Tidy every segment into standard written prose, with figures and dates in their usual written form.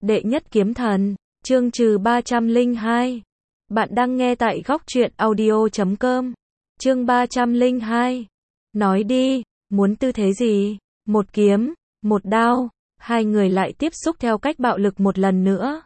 Đệ nhất kiếm thần, chương trừ 302. Bạn đang nghe tại góc truyện audio.com. Chương 302. Nói đi, muốn tư thế gì? Một kiếm, một đao, hai người lại tiếp xúc theo cách bạo lực một lần nữa.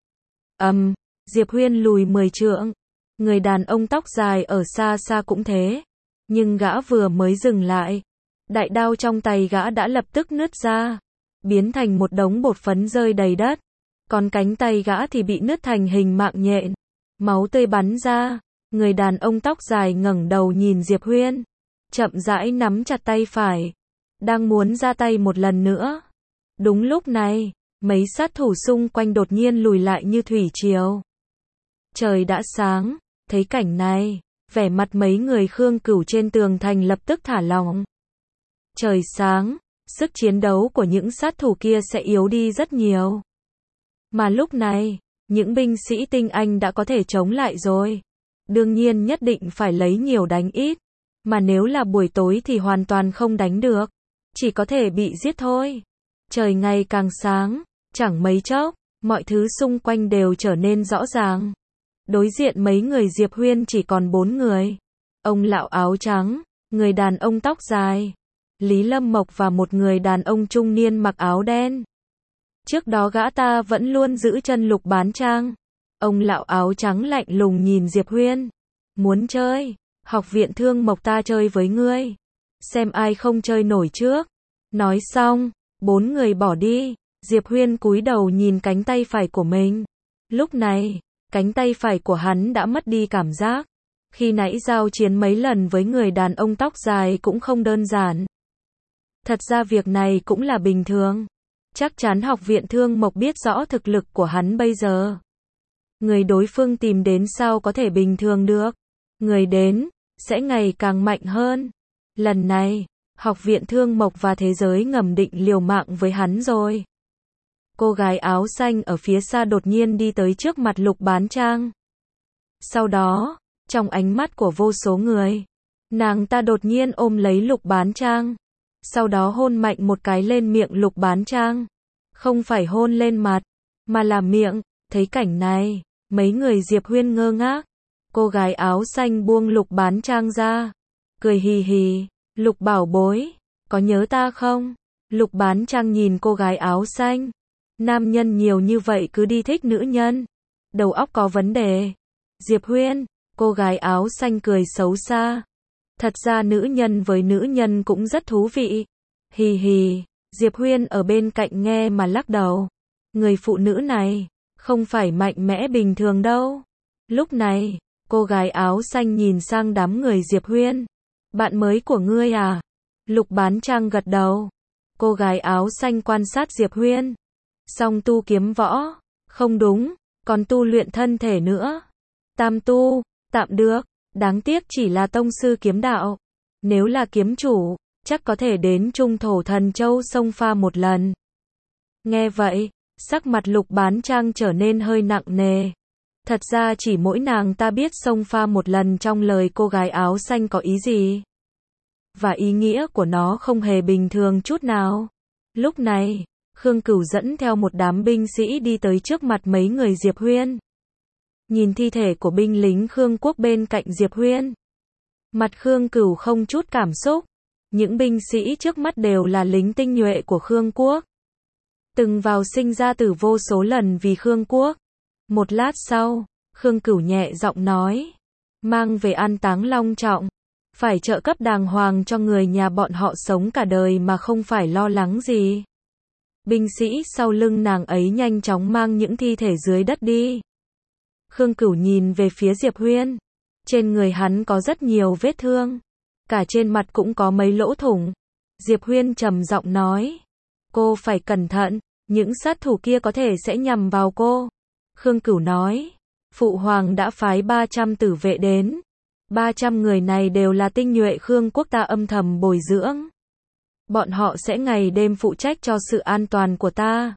Diệp Huyên lùi 10 trượng. Người đàn ông tóc dài ở xa xa cũng thế. Nhưng gã vừa mới dừng lại, đại đao trong tay gã đã lập tức nứt ra, biến thành một đống bột phấn rơi đầy đất. Còn cánh tay gã thì bị nứt thành hình mạng nhện. Máu tươi bắn ra. Người đàn ông tóc dài ngẩng đầu nhìn Diệp Huyên, chậm rãi nắm chặt tay phải, đang muốn ra tay một lần nữa. Đúng lúc này, mấy sát thủ xung quanh đột nhiên lùi lại như thủy triều. Trời đã sáng, thấy cảnh này, vẻ mặt mấy người Khương Cửu trên tường thành lập tức thả lỏng. Trời sáng, sức chiến đấu của những sát thủ kia sẽ yếu đi rất nhiều. Mà lúc này, những binh sĩ tinh anh đã có thể chống lại rồi. Đương nhiên nhất định phải lấy nhiều đánh ít. Mà nếu là buổi tối thì hoàn toàn không đánh được. Chỉ có thể bị giết thôi. Trời ngày càng sáng, chẳng mấy chốc, mọi thứ xung quanh đều trở nên rõ ràng. Đối diện mấy người Diệp Huyên chỉ còn 4 người. Ông lão áo trắng, người đàn ông tóc dài, Lý Lâm Mộc và một người đàn ông trung niên mặc áo đen. Trước đó gã ta vẫn luôn giữ chân Lục Bán Trang. Ông lão áo trắng lạnh lùng nhìn Diệp Huyên. Muốn chơi, học viện Thương Mộc ta chơi với ngươi. Xem ai không chơi nổi trước. Nói xong, 4 người bỏ đi. Diệp Huyên cúi đầu nhìn cánh tay phải của mình. Lúc này, cánh tay phải của hắn đã mất đi cảm giác. Khi nãy giao chiến mấy lần với người đàn ông tóc dài cũng không đơn giản. Thật ra việc này cũng là bình thường. Chắc chắn học viện Thương Mộc biết rõ thực lực của hắn bây giờ. Người đối phương tìm đến sao có thể bình thường được. Người đến, sẽ ngày càng mạnh hơn. Lần này, học viện Thương Mộc và thế giới ngầm định liều mạng với hắn rồi. Cô gái áo xanh ở phía xa đột nhiên đi tới trước mặt Lục Bán Trang. Sau đó, trong ánh mắt của vô số người, nàng ta đột nhiên ôm lấy Lục Bán Trang. Sau đó hôn mạnh một cái lên miệng Lục Bán Trang. Không phải hôn lên mặt, mà là miệng. Thấy cảnh này, mấy người Diệp Huyên ngơ ngác. Cô gái áo xanh buông Lục Bán Trang ra, cười hì hì. Lục bảo bối, có nhớ ta không? Lục Bán Trang nhìn cô gái áo xanh. Nam nhân nhiều như vậy cứ đi thích nữ nhân. Đầu óc có vấn đề. Diệp Huyên, cô gái áo xanh cười xấu xa. Thật ra nữ nhân với nữ nhân cũng rất thú vị. Hì hì, Diệp Huyên ở bên cạnh nghe mà lắc đầu. Người phụ nữ này, không phải mạnh mẽ bình thường đâu. Lúc này, cô gái áo xanh nhìn sang đám người Diệp Huyên. Bạn mới của ngươi à? Lục Bán Trang gật đầu. Cô gái áo xanh quan sát Diệp Huyên. Song tu kiếm võ. Không đúng, còn tu luyện thân thể nữa. Tam tu, tạm được. Đáng tiếc chỉ là tông sư kiếm đạo. Nếu là kiếm chủ, chắc có thể đến Trung Thổ Thần Châu xông pha một lần. Nghe vậy, sắc mặt Lục Bán Trang trở nên hơi nặng nề. Thật ra chỉ mỗi nàng ta biết xông pha một lần trong lời cô gái áo xanh có ý gì. Và ý nghĩa của nó không hề bình thường chút nào. Lúc này, Khương Cửu dẫn theo một đám binh sĩ đi tới trước mặt mấy người Diệp Huyên. Nhìn thi thể của binh lính Khương Quốc bên cạnh Diệp Huyên. Mặt Khương Cửu không chút cảm xúc. Những binh sĩ trước mắt đều là lính tinh nhuệ của Khương Quốc. Từng vào sinh ra tử vô số lần vì Khương Quốc. Một lát sau, Khương Cửu nhẹ giọng nói. Mang về an táng long trọng. Phải trợ cấp đàng hoàng cho người nhà bọn họ sống cả đời mà không phải lo lắng gì. Binh sĩ sau lưng nàng ấy nhanh chóng mang những thi thể dưới đất đi. Khương Cửu nhìn về phía Diệp Huyên. Trên người hắn có rất nhiều vết thương. Cả trên mặt cũng có mấy lỗ thủng. Diệp Huyên trầm giọng nói. Cô phải cẩn thận, những sát thủ kia có thể sẽ nhằm vào cô. Khương Cửu nói. Phụ hoàng đã phái 300 tử vệ đến. 300 người này đều là tinh nhuệ Khương Quốc ta âm thầm bồi dưỡng. Bọn họ sẽ ngày đêm phụ trách cho sự an toàn của ta.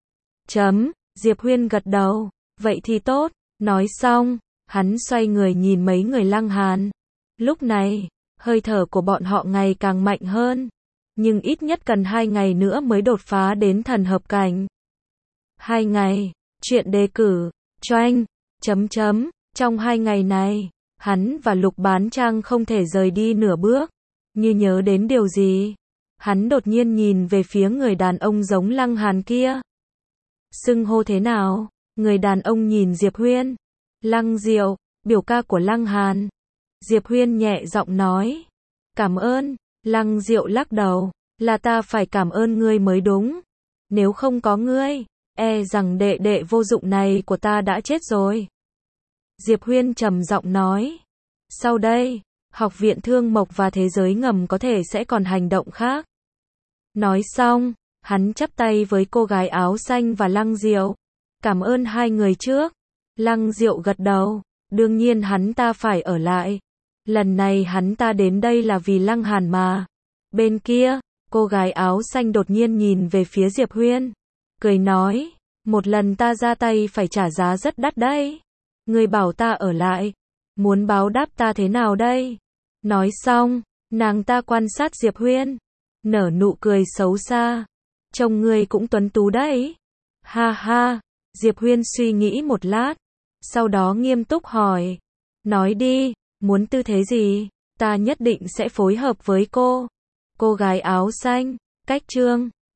Diệp Huyên gật đầu. Vậy thì tốt. Nói xong, hắn xoay người nhìn mấy người Lăng Hàn. Lúc này, hơi thở của bọn họ ngày càng mạnh hơn. Nhưng ít nhất cần 2 ngày nữa mới đột phá đến thần hợp cảnh. 2 ngày, chuyện đề cử, choanh, Trong 2 ngày này, hắn và Lục Bán Trang không thể rời đi nửa bước. Như nhớ đến điều gì, hắn đột nhiên nhìn về phía người đàn ông giống Lăng Hàn kia. Xưng hô thế nào? Người đàn ông nhìn Diệp Huyên. Lăng Diệu, biểu ca của Lăng Hàn. Diệp Huyên nhẹ giọng nói. Cảm ơn. Lăng Diệu lắc đầu. Là ta phải cảm ơn ngươi mới đúng. Nếu không có ngươi, e rằng đệ đệ vô dụng này của ta đã chết rồi. Diệp Huyên trầm giọng nói. Sau đây, Học viện Thương Mộc và Thế giới ngầm có thể sẽ còn hành động khác. Nói xong, hắn chắp tay với cô gái áo xanh và Lăng Diệu. Cảm ơn hai người trước. Lăng Diệu gật đầu. Đương nhiên hắn ta phải ở lại. Lần này hắn ta đến đây là vì Lăng Hàn mà. Bên kia, cô gái áo xanh đột nhiên nhìn về phía Diệp Huyên. Cười nói, một lần ta ra tay phải trả giá rất đắt đấy. Người bảo ta ở lại. Muốn báo đáp ta thế nào đây? Nói xong, nàng ta quan sát Diệp Huyên. Nở nụ cười xấu xa. Trông ngươi cũng tuấn tú đấy. Ha ha, Diệp Huyên suy nghĩ một lát. Sau đó nghiêm túc hỏi. Nói đi, muốn tư thế gì? Ta nhất định sẽ phối hợp với cô. Cô gái áo xanh, cách chương.